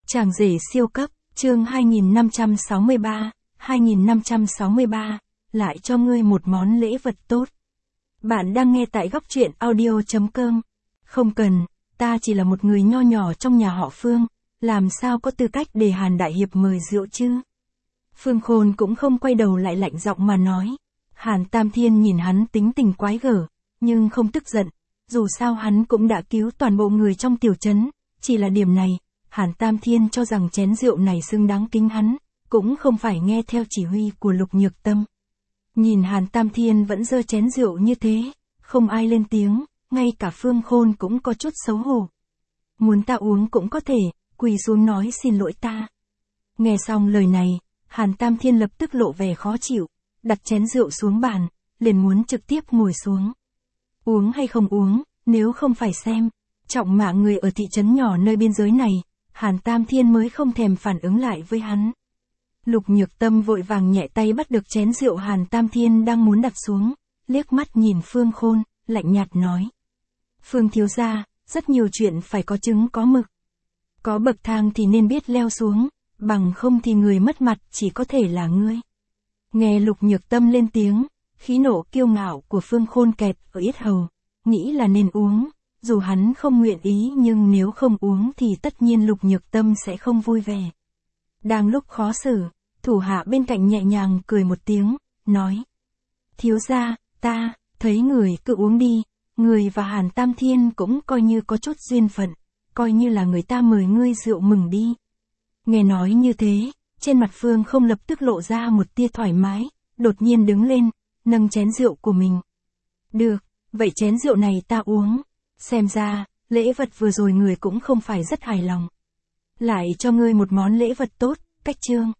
Chàng rể siêu cấp, chương 2563, lại cho ngươi một món lễ vật tốt. Bạn đang nghe tại góc truyện audio.com. Không cần, ta chỉ là một người nho nhỏ trong nhà họ Phương, làm sao có tư cách để Hàn Đại Hiệp mời rượu chứ? Phương Khôn cũng không quay đầu lại lạnh giọng mà nói. Hàn Tam Thiên nhìn hắn tính tình quái gở, nhưng không tức giận, dù sao hắn cũng đã cứu toàn bộ người trong tiểu trấn, chỉ là điểm này, Hàn Tam Thiên cho rằng chén rượu này xứng đáng kính hắn, cũng không phải nghe theo chỉ huy của Lục Nhược Tâm. Nhìn Hàn Tam Thiên vẫn giơ chén rượu như thế, không ai lên tiếng, ngay cả Phương Khôn cũng có chút xấu hổ. Muốn ta uống cũng có thể, quỳ xuống nói xin lỗi ta. Nghe xong lời này, Hàn Tam Thiên lập tức lộ vẻ khó chịu, đặt chén rượu xuống bàn, liền muốn trực tiếp ngồi xuống. Uống hay không uống, nếu không phải xem trọng mạng người ở thị trấn nhỏ nơi biên giới này, Hàn Tam Thiên mới không thèm phản ứng lại với hắn. Lục Nhược Tâm vội vàng nhẹ tay bắt được chén rượu Hàn Tam Thiên đang muốn đặt xuống, liếc mắt nhìn Phương Khôn, lạnh nhạt nói. Phương thiếu gia, rất nhiều chuyện phải có trứng có mực. Có bậc thang thì nên biết leo xuống, bằng không thì người mất mặt chỉ có thể là ngươi. Nghe Lục Nhược Tâm lên tiếng, khí nộ kiêu ngạo của Phương Khôn kẹt ở yết hầu, nghĩ là nên uống. Dù hắn không nguyện ý nhưng nếu không uống thì tất nhiên Lục Nhược Tâm sẽ không vui vẻ. Đang lúc khó xử, thủ hạ bên cạnh nhẹ nhàng cười một tiếng, nói. Thiếu gia, ta, thấy người cứ uống đi, người và Hàn Tam Thiên cũng coi như có chút duyên phận, coi như là người ta mời ngươi rượu mừng đi. Nghe nói như thế, trên mặt Phương không lập tức lộ ra một tia thoải mái, đột nhiên đứng lên, nâng chén rượu của mình. Được, vậy chén rượu này ta uống. Xem ra, lễ vật vừa rồi người cũng không phải rất hài lòng. Lại cho ngươi một món lễ vật tốt, cách chương.